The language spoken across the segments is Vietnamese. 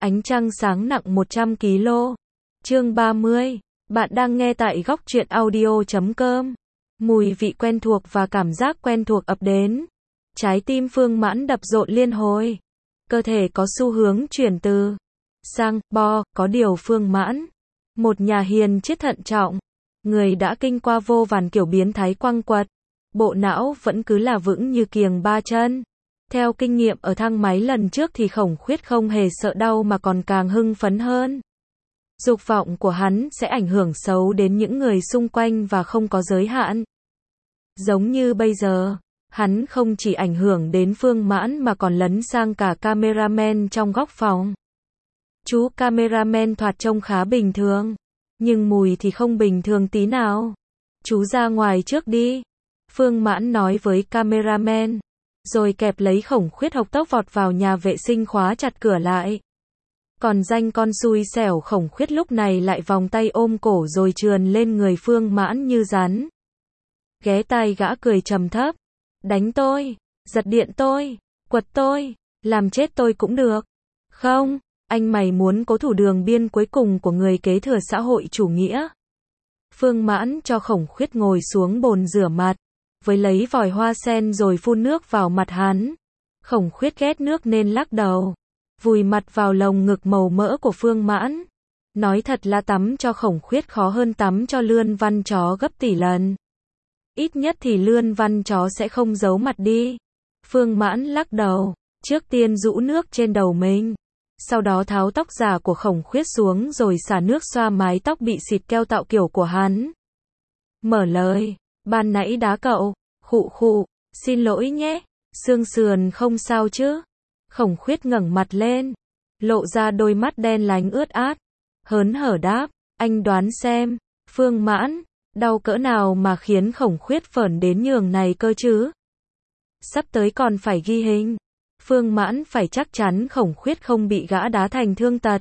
Ánh trăng sáng nặng 100 kg. Chương 30. Bạn đang nghe tại góc truyện audio.com. Mùi vị quen thuộc và cảm giác quen thuộc ập đến. Trái tim Phương Mãn đập rộn liên hồi. Cơ thể có xu hướng chuyển từ sang bo, có điều Phương Mãn, một nhà hiền triết thận trọng, người đã kinh qua vô vàn kiểu biến thái quăng quật, bộ não vẫn cứ là vững như kiềng ba chân. Theo kinh nghiệm ở thang máy lần trước thì Khổng Khuyết không hề sợ đau mà còn càng hưng phấn hơn. Dục vọng của hắn sẽ ảnh hưởng xấu đến những người xung quanh và không có giới hạn. Giống như bây giờ, hắn không chỉ ảnh hưởng đến Phương Mãn mà còn lấn sang cả cameraman trong góc phòng. Chú cameraman thoạt trông khá bình thường, nhưng mùi thì không bình thường tí nào. Chú ra ngoài trước đi, Phương Mãn nói với cameraman, rồi kẹp lấy Khổng Khuyết hộc tốc vọt vào nhà vệ sinh khóa chặt cửa lại. Còn danh con xui xẻo Khổng Khuyết lúc này lại vòng tay ôm cổ rồi trườn lên người Phương Mãn như rắn. Ghé tai gã cười trầm thấp, đánh tôi, giật điện tôi, quật tôi, làm chết tôi cũng được. Không, anh mày muốn cố thủ đường biên cuối cùng của người kế thừa xã hội chủ nghĩa. Phương Mãn cho Khổng Khuyết ngồi xuống bồn rửa mặt, với lấy vòi hoa sen rồi phun nước vào mặt hắn. Khổng Khuyết ghét nước nên lắc đầu, vùi mặt vào lồng ngực màu mỡ của Phương Mãn. Nói thật là tắm cho Khổng Khuyết khó hơn tắm cho Lươn Văn Chó gấp tỷ lần. Ít nhất thì Lươn Văn Chó sẽ không giấu mặt đi. Phương Mãn lắc đầu, trước tiên rũ nước trên đầu mình, sau đó tháo tóc giả của Khổng Khuyết xuống rồi xả nước xoa mái tóc bị xịt keo tạo kiểu của hắn. Mở lời, ban nãy đá cậu, khụ khụ, xin lỗi nhé, xương sườn không sao chứ? Khổng Khuyết ngẩng mặt lên, lộ ra đôi mắt đen lánh ướt át, hớn hở đáp, anh đoán xem, Phương Mãn, đau cỡ nào mà khiến Khổng Khuyết phởn đến nhường này cơ chứ? Sắp tới còn phải ghi hình. Phương Mãn phải chắc chắn Khổng Khuyết không bị gã đá thành thương tật.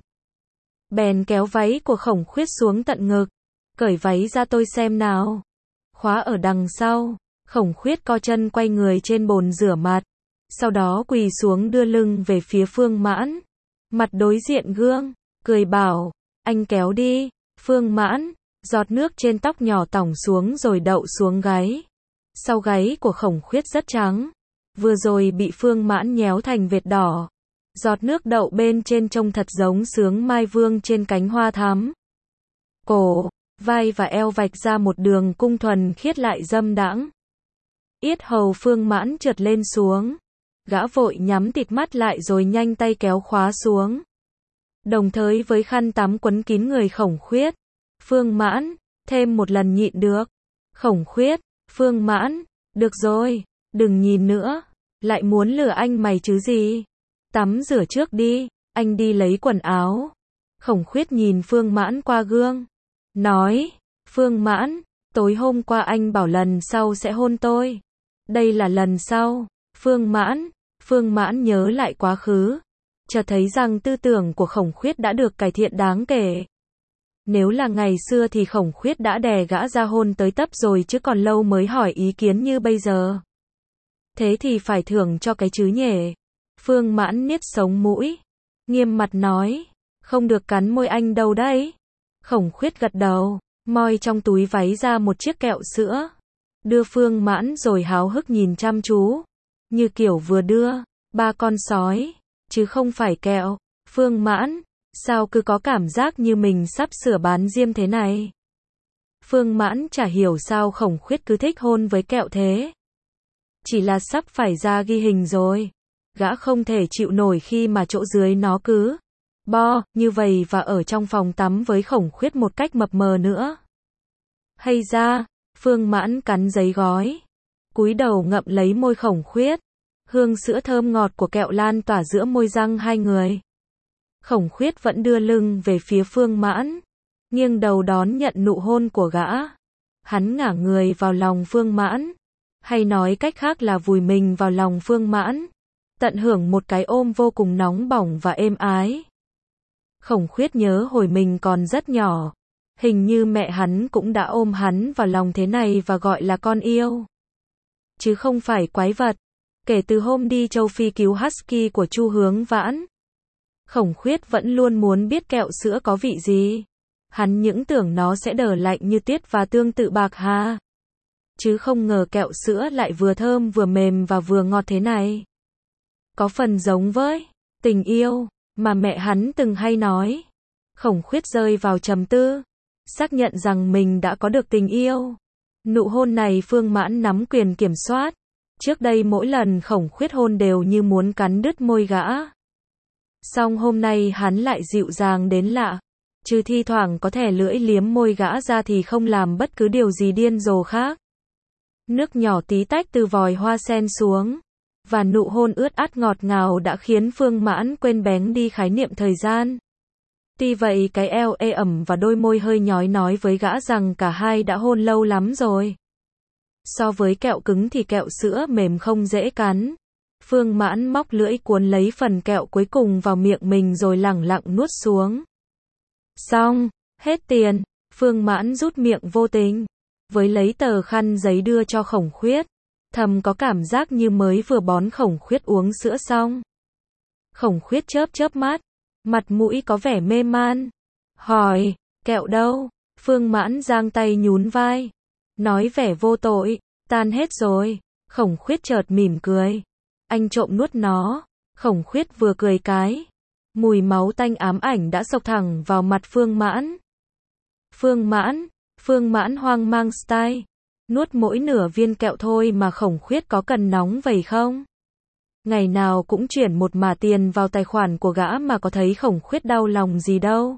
Bèn kéo váy của Khổng Khuyết xuống tận ngực, cởi váy ra tôi xem nào. Khóa ở đằng sau, Khổng Khuyết co chân quay người trên bồn rửa mặt, sau đó quỳ xuống đưa lưng về phía Phương Mãn, mặt đối diện gương, cười bảo, anh kéo đi. Phương Mãn, giọt nước trên tóc nhỏ tỏng xuống rồi đậu xuống gáy. Sau gáy của Khổng Khuyết rất trắng, vừa rồi bị Phương Mãn nhéo thành vệt đỏ. Giọt nước đậu bên trên trông thật giống sướng mai vương trên cánh hoa thắm. Cổ, vai và eo vạch ra một đường cung thuần khiết lại dâm đãng. Yết hầu Phương Mãn trượt lên xuống. Gã vội nhắm tịt mắt lại rồi nhanh tay kéo khóa xuống, đồng thời với khăn tắm quấn kín người Khổng Khuyết. Phương Mãn, thêm một lần nhịn được. Khổng Khuyết, Phương Mãn, được rồi, đừng nhìn nữa, lại muốn lừa anh mày chứ gì. Tắm rửa trước đi, anh đi lấy quần áo. Khổng Khuyết nhìn Phương Mãn qua gương, nói, Phương Mãn, tối hôm qua anh bảo lần sau sẽ hôn tôi. Đây là lần sau. Phương Mãn nhớ lại quá khứ, chợt thấy rằng tư tưởng của Khổng Khuyết đã được cải thiện đáng kể. Nếu là ngày xưa thì Khổng Khuyết đã đè gã ra hôn tới tấp rồi chứ còn lâu mới hỏi ý kiến như bây giờ. Thế thì phải thưởng cho cái chứ nhỉ. Phương Mãn niết sống mũi, nghiêm mặt nói, không được cắn môi anh đâu đấy. Khổng Khuyết gật đầu, moi trong túi váy ra một chiếc kẹo sữa, đưa Phương Mãn rồi háo hức nhìn chăm chú, như kiểu vừa đưa ba con sói, chứ không phải kẹo. Phương Mãn, sao cứ có cảm giác như mình sắp sửa bán diêm thế này? Phương Mãn chả hiểu sao Khổng Khuyết cứ thích hôn với kẹo thế. Chỉ là sắp phải ra ghi hình rồi. Gã không thể chịu nổi khi mà chỗ dưới nó cứ bo như vậy và ở trong phòng tắm với Khổng Khuyết một cách mập mờ nữa. Hay ra, Phương Mãn cắn giấy gói, cúi đầu ngậm lấy môi Khổng Khuyết. Hương sữa thơm ngọt của kẹo lan tỏa giữa môi răng hai người. Khổng Khuyết vẫn đưa lưng về phía Phương Mãn, nghiêng đầu đón nhận nụ hôn của gã. Hắn ngả người vào lòng Phương Mãn, hay nói cách khác là vùi mình vào lòng Phương Mãn, tận hưởng một cái ôm vô cùng nóng bỏng và êm ái. Khổng Khuyết nhớ hồi mình còn rất nhỏ, hình như mẹ hắn cũng đã ôm hắn vào lòng thế này và gọi là con yêu, chứ không phải quái vật. Kể từ hôm đi châu Phi cứu Husky của Chu Hướng Vãn, Khổng Khuyết vẫn luôn muốn biết kẹo sữa có vị gì. Hắn những tưởng nó sẽ đờ lạnh như tiết và tương tự bạc hà. Chứ không ngờ kẹo sữa lại vừa thơm vừa mềm và vừa ngọt thế này. Có phần giống với tình yêu mà mẹ hắn từng hay nói. Khổng Khuyết rơi vào trầm tư, xác nhận rằng mình đã có được tình yêu. Nụ hôn này Phương Mãn nắm quyền kiểm soát. Trước đây mỗi lần Khổng Khuyết hôn đều như muốn cắn đứt môi gã. Song hôm nay hắn lại dịu dàng đến lạ. Trừ thi thoảng có thè lưỡi liếm môi gã ra thì không làm bất cứ điều gì điên rồ khác. Nước nhỏ tí tách từ vòi hoa sen xuống. Và nụ hôn ướt át ngọt ngào đã khiến Phương Mãn quên bén đi khái niệm thời gian. Tuy vậy cái eo ê ẩm và đôi môi hơi nhói nói với gã rằng cả hai đã hôn lâu lắm rồi. So với kẹo cứng thì kẹo sữa mềm không dễ cắn. Phương Mãn móc lưỡi cuốn lấy phần kẹo cuối cùng vào miệng mình rồi lẳng lặng nuốt xuống. Xong, hết tiền, Phương Mãn rút miệng vô tình. Với lấy tờ khăn giấy đưa cho Khổng Khuyết. Thầm có cảm giác như mới vừa bón Khổng Khuyết uống sữa xong. Khổng Khuyết chớp chớp mắt. Mặt mũi có vẻ mê man. Hỏi, kẹo đâu? Phương Mãn giang tay nhún vai. Nói vẻ vô tội, tan hết rồi. Khổng Khuyết chợt mỉm cười. Anh trộm nuốt nó. Khổng Khuyết vừa cười cái. Mùi máu tanh ám ảnh đã xộc thẳng vào mặt Phương Mãn. Phương Mãn hoang mang style. Nuốt mỗi nửa viên kẹo thôi mà Khổng Khuyết có cần nóng vậy không? Ngày nào cũng chuyển một mả tiền vào tài khoản của gã mà có thấy Khổng Khuyết đau lòng gì đâu.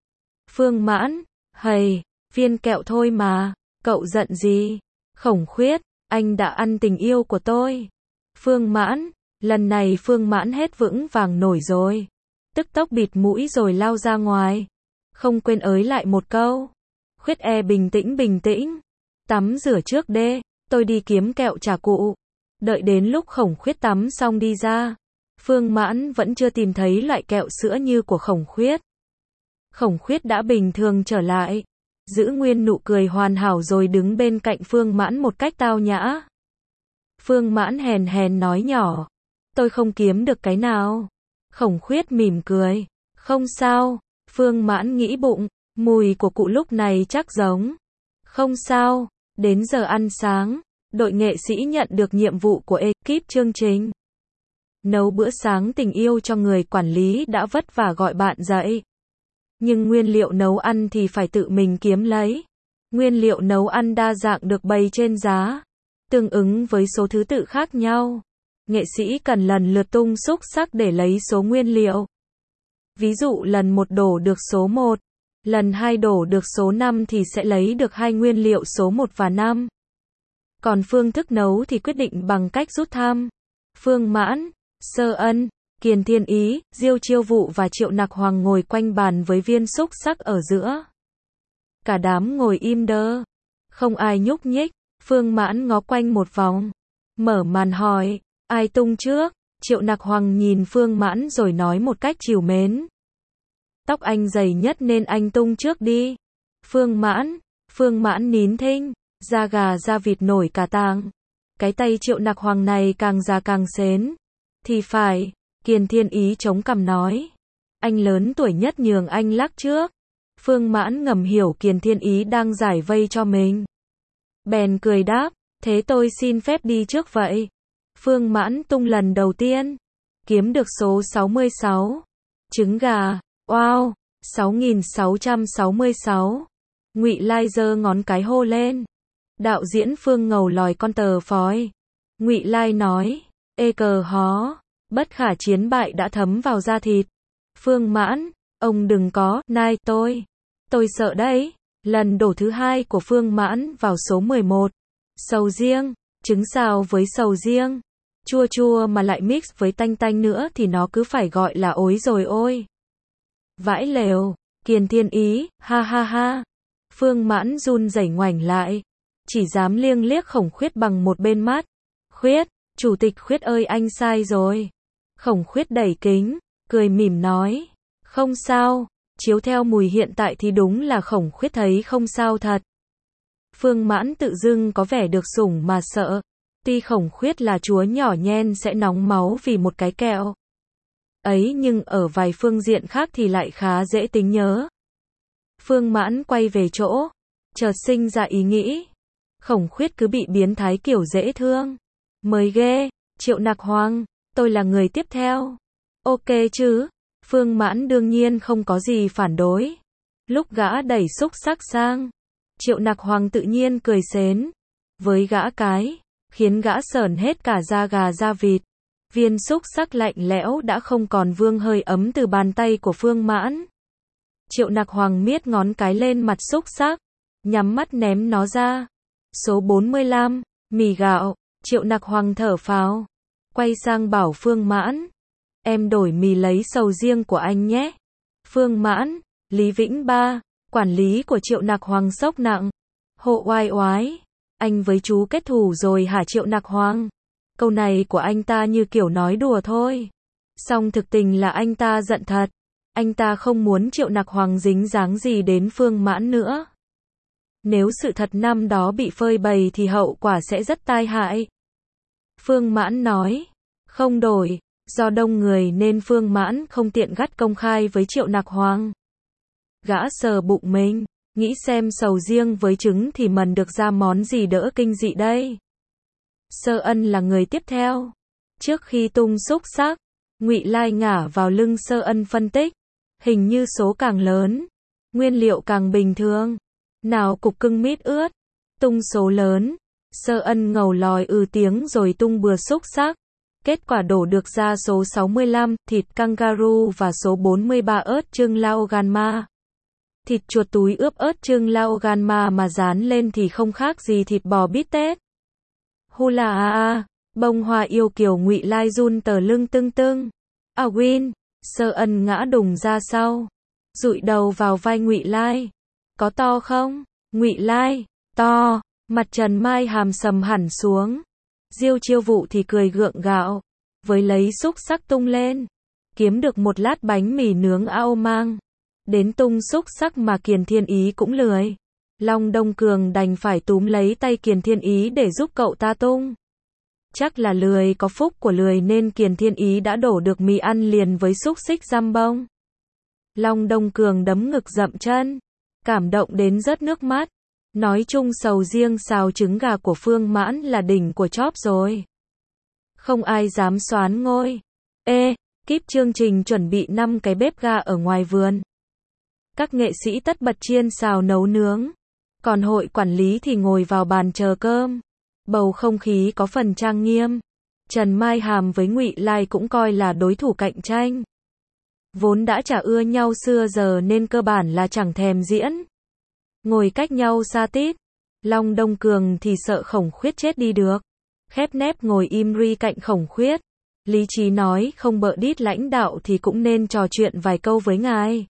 Phương Mãn, hầy, viên kẹo thôi mà, cậu giận gì? Khổng Khuyết, anh đã ăn tình yêu của tôi. Phương Mãn, lần này Phương Mãn hết vững vàng nổi rồi. Tức tốc bịt mũi rồi lao ra ngoài. Không quên ới lại một câu. Khuyết bình tĩnh. Tắm rửa trước đê, tôi đi kiếm kẹo trả cụ. Đợi đến lúc Khổng Khuyết tắm xong đi ra. Phương Mãn vẫn chưa tìm thấy loại kẹo sữa như của Khổng Khuyết. Khổng Khuyết đã bình thường trở lại. Giữ nguyên nụ cười hoàn hảo rồi đứng bên cạnh Phương Mãn một cách tao nhã. Phương Mãn hèn hèn nói nhỏ. Tôi không kiếm được cái nào. Khổng Khuyết mỉm cười. Không sao. Phương Mãn nghĩ bụng. Mùi của cụ lúc này chắc giống. Không sao. Đến giờ ăn sáng. Đội nghệ sĩ nhận được nhiệm vụ của ekip chương trình. Nấu bữa sáng tình yêu cho người quản lý đã vất vả gọi bạn dậy. Nhưng nguyên liệu nấu ăn thì phải tự mình kiếm lấy. Nguyên liệu nấu ăn đa dạng được bày trên giá. Tương ứng với số thứ tự khác nhau. Nghệ sĩ cần lần lượt tung xúc xắc để lấy số nguyên liệu. Ví dụ lần 1 đổ được số 1. Lần 2 đổ được số 5 thì sẽ lấy được 2 nguyên liệu số 1 và 5. Còn phương thức nấu thì quyết định bằng cách rút thăm. Phương Mãn, Sơ Ân, Kiền Thiên Ý, Diêu Chiêu Vụ và Triệu Nặc Hoàng ngồi quanh bàn với viên xúc xắc ở giữa. Cả đám ngồi im đơ. Không ai nhúc nhích. Phương Mãn ngó quanh một vòng. Mở màn hỏi, ai tung trước? Triệu Nặc Hoàng nhìn Phương Mãn rồi nói một cách trìu mến. Tóc anh dày nhất nên anh tung trước đi. Phương Mãn nín thinh. Da gà da vịt nổi cả tàng. Cái tay Triệu Nặc Hoàng này càng già càng xến. Thì phải, Kiền Thiên Ý chống cằm nói. Anh lớn tuổi nhất nhường anh lắc trước. Phương Mãn ngầm hiểu Kiền Thiên Ý đang giải vây cho mình. Bèn cười đáp, thế tôi xin phép đi trước vậy. Phương Mãn tung lần đầu tiên. Kiếm được số 66. Trứng gà, wow, 6666. Ngụy Lai giơ ngón cái hô lên. Đạo diễn Phương ngầu lòi con tờ phói. Ngụy Lai nói, cờ hó, bất khả chiến bại đã thấm vào da thịt. Phương Mãn, ông đừng có, nai tôi sợ đấy. Lần đổ thứ 2 của Phương Mãn vào số 11. Sầu riêng, trứng xào với sầu riêng. Chua chua mà lại mix với tanh tanh nữa thì nó cứ phải gọi là ối rồi ôi. Vãi lều, Kiền Thiên Ý, ha ha ha. Phương Mãn run rẩy ngoảnh lại. Chỉ dám liếc liếc Khổng Khuyết bằng một bên mắt. Khuyết, chủ tịch Khuyết ơi anh sai rồi. Khổng Khuyết đẩy kính, cười mỉm nói. Không sao, chiếu theo mùi hiện tại thì đúng là Khổng Khuyết thấy không sao thật. Phương Mãn tự dưng có vẻ được sủng mà sợ. Tuy Khổng Khuyết là chúa nhỏ nhen sẽ nóng máu vì một cái kẹo. ấy nhưng ở vài phương diện khác thì lại khá dễ tính nhớ. Phương Mãn quay về chỗ, chợt sinh ra ý nghĩ. Khổng Khuyết cứ bị biến thái kiểu dễ thương. Mới ghê, Triệu Nặc Hoàng, tôi là người tiếp theo. Ok chứ? Phương Mãn đương nhiên không có gì phản đối. Lúc gã đẩy xúc xắc sang, Triệu Nặc Hoàng tự nhiên cười xến. Với gã cái, khiến gã sởn hết cả da gà da vịt. Viên xúc xắc lạnh lẽo đã không còn vương hơi ấm từ bàn tay của Phương Mãn. Triệu Nặc Hoàng miết ngón cái lên mặt xúc xắc, nhắm mắt ném nó ra. Số 45, mì gạo. Triệu Nặc Hoàng thở phào, quay sang bảo Phương Mãn. Em đổi mì lấy sầu riêng của anh nhé. Phương Mãn, Lý Vĩnh Ba, quản lý của Triệu Nặc Hoàng sốc nặng. Hộ oai oái, anh với chú kết thù rồi hả Triệu Nặc Hoàng? Câu này của anh ta như kiểu nói đùa thôi. Song thực tình là anh ta giận thật. Anh ta không muốn Triệu Nặc Hoàng dính dáng gì đến Phương Mãn nữa. Nếu sự thật năm đó bị phơi bày thì hậu quả sẽ rất tai hại. Phương Mãn nói, không đổi, do đông người nên Phương Mãn không tiện gắt công khai với Triệu Nặc Hoàng. Gã sờ bụng mình, nghĩ xem sầu riêng với trứng thì mần được ra món gì đỡ kinh dị đây. Sơ Ân là người tiếp theo. Trước khi tung xúc xắc, Ngụy Lai ngả vào lưng Sơ Ân phân tích. Hình như số càng lớn, nguyên liệu càng bình thường. Nào cục cưng mít ướt, tung số lớn. Sơ Ân ngầu lòi tiếng rồi tung bừa xúc xắc. Kết quả đổ được ra số 65, thịt kangaroo và số 43 ớt trưng Laoganma. Thịt chuột túi ướp ớt trưng Laoganma mà dán lên thì không khác gì thịt bò bít tết. Hula a a, bông hoa yêu kiều Ngụy Lai run tờ lưng tưng tưng. À Win, Sơ Ân ngã đùng ra sau, dụi đầu vào vai Ngụy Lai. Có to không? Ngụy Lai, to. Mặt Trần Mai Hàm sầm hẳn xuống. Diêu Chiêu Vụ thì cười gượng gạo, với lấy xúc xắc tung lên. Kiếm được một lát bánh mì nướng ao mang. Đến tung xúc xắc mà Kiền Thiên Ý cũng lười. Long Đông Cường đành phải túm lấy tay Kiền Thiên Ý để giúp cậu ta tung. Chắc là lười có phúc của lười nên Kiền Thiên Ý đã đổ được mì ăn liền với xúc xích giam bông. Long Đông Cường đấm ngực dậm chân, cảm động đến rớt nước mắt. Nói chung sầu riêng xào trứng gà của Phương Mãn là đỉnh của chóp rồi. Không ai dám soán ngôi. Kíp chương trình chuẩn bị 5 cái bếp ga ở ngoài vườn. Các nghệ sĩ tất bật chiên xào nấu nướng. Còn hội quản lý thì ngồi vào bàn chờ cơm. Bầu không khí có phần trang nghiêm. Trần Mai Hàm với Ngụy Lai cũng coi là đối thủ cạnh tranh. Vốn đã chả ưa nhau xưa giờ nên cơ bản là chẳng thèm diễn. Ngồi cách nhau xa tít. Long Đông Cường thì sợ Khổng Khuyết chết đi được. Khép nép ngồi im ri cạnh Khổng Khuyết. Lý trí nói không bợ đít lãnh đạo thì cũng nên trò chuyện vài câu với ngài.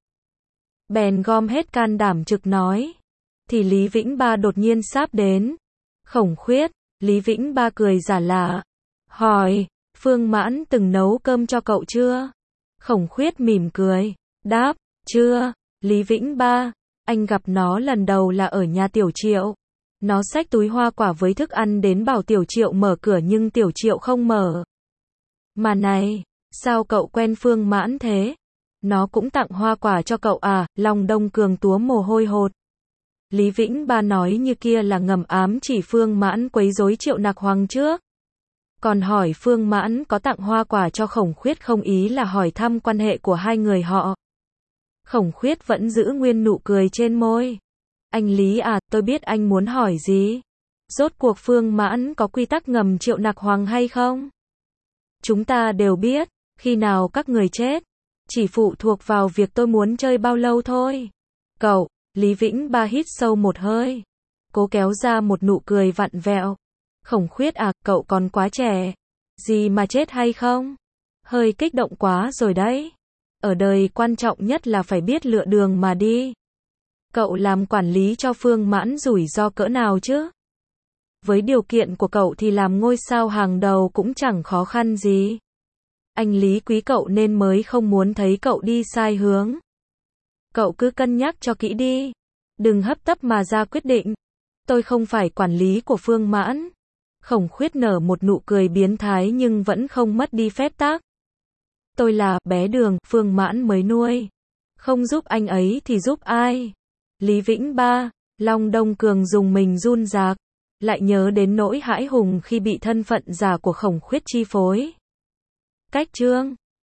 Bèn gom hết can đảm trực nói. Thì Lý Vĩnh Ba đột nhiên sáp đến. Khổng Khuyết, Lý Vĩnh Ba cười giả lạ. Hỏi, Phương Mãn từng nấu cơm cho cậu chưa? Khổng Khuyết mỉm cười. Đáp, chưa. Lý Vĩnh Ba, anh gặp nó lần đầu là ở nhà Tiểu Triệu. Nó xách túi hoa quả với thức ăn đến bảo Tiểu Triệu mở cửa nhưng Tiểu Triệu không mở. Mà này, sao cậu quen Phương Mãn thế? Nó cũng tặng hoa quả cho cậu à? Long Đông Cường túa mồ hôi hột. Lý Vĩnh Ba nói như kia là ngầm ám chỉ Phương Mãn quấy rối Triệu Nặc Hoàng trước. Còn hỏi Phương Mãn có tặng hoa quả cho Khổng Khuyết không, ý là hỏi thăm quan hệ của hai người họ. Khổng Khuyết vẫn giữ nguyên nụ cười trên môi. Anh Lý à, tôi biết anh muốn hỏi gì. Rốt cuộc Phương Mãn có quy tắc ngầm Triệu Nặc Hoàng hay không? Chúng ta đều biết, khi nào các người chết, chỉ phụ thuộc vào việc tôi muốn chơi bao lâu thôi. Cậu, Lý Vĩnh Ba hít sâu một hơi, cố kéo ra một nụ cười vặn vẹo. Khổng Khuyết à, cậu còn quá trẻ. Gì mà chết hay không? Hơi kích động quá rồi đấy. Ở đời quan trọng nhất là phải biết lựa đường mà đi. Cậu làm quản lý cho Phương Mãn rủi ro cỡ nào chứ? Với điều kiện của cậu thì làm ngôi sao hàng đầu cũng chẳng khó khăn gì. Anh Lý quý cậu nên mới không muốn thấy cậu đi sai hướng. Cậu cứ cân nhắc cho kỹ đi. Đừng hấp tấp mà ra quyết định. Tôi không phải quản lý của Phương Mãn. Khổng Khuyết nở một nụ cười biến thái nhưng vẫn không mất đi phép tắc. Tôi là bé Đường, Phương Mãn mới nuôi. Không giúp anh ấy thì giúp ai? Lý Vĩnh Ba, Long Đông Cường dùng mình run rạc, lại nhớ đến nỗi hãi hùng khi bị thân phận giả của Khổng Khuyết chi phối. Cách chương